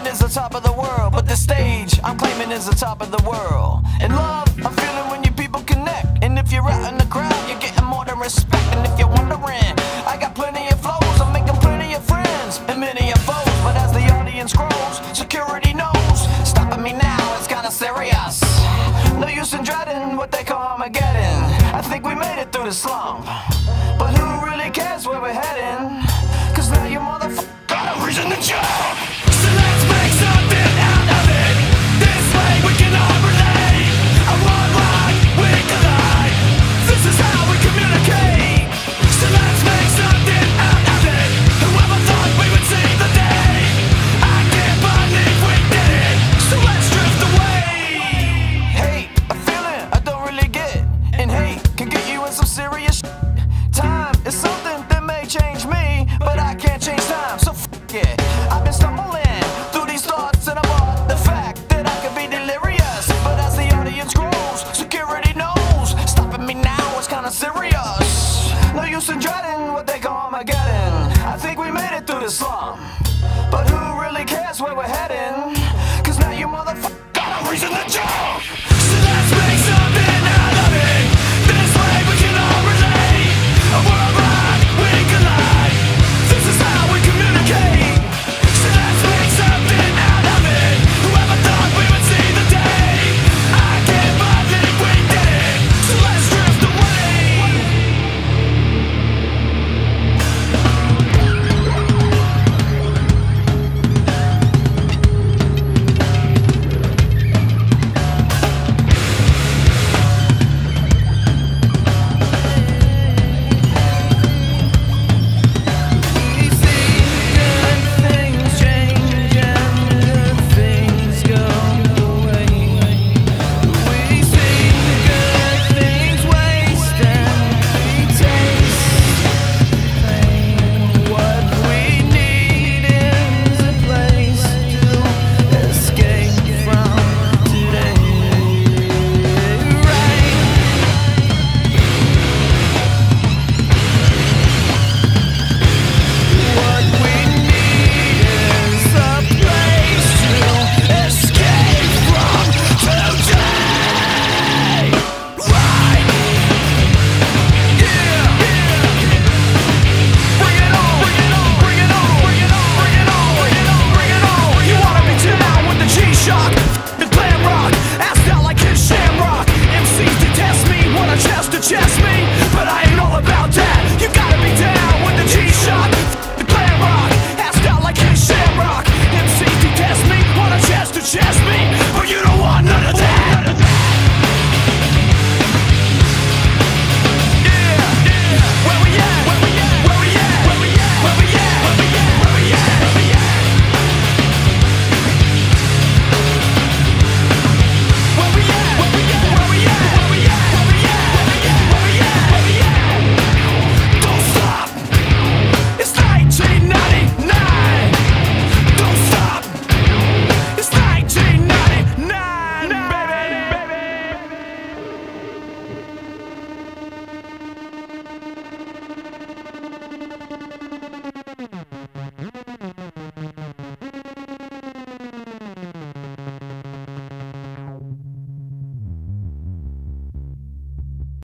is the top of the world, but the stage I'm claiming is the top of the world. And love, I'm feeling when you people connect. And if you're out in the crowd, you're getting more than respect. And if you're wondering, I got plenty of flows, I'm making plenty of friends and many of foes. But as the audience grows, security knows, stopping me now is kinda serious. No use in dreading what they call Armageddon. I think we made it through the slump, but who really cares where we're heading? Cause now you motherfucker got a reason to jump. So let's make something out of it. This way we can all relate. A one line, we collide. This is how we communicate. So let's make something out of it. Whoever thought we would see the day? I can't believe we did it. So let's drift away. Hate, a feeling I don't really get. And hate can get you in some serious shit. Time is something that may change me, but I can't change time, so f*** it. I've been stumbling through these thoughts and about the fact that I could be delirious. But as the audience grows, security knows, stopping me now is kinda serious. No use in dreading what they call Armageddon. I think we made it through the slum, but who really cares where we're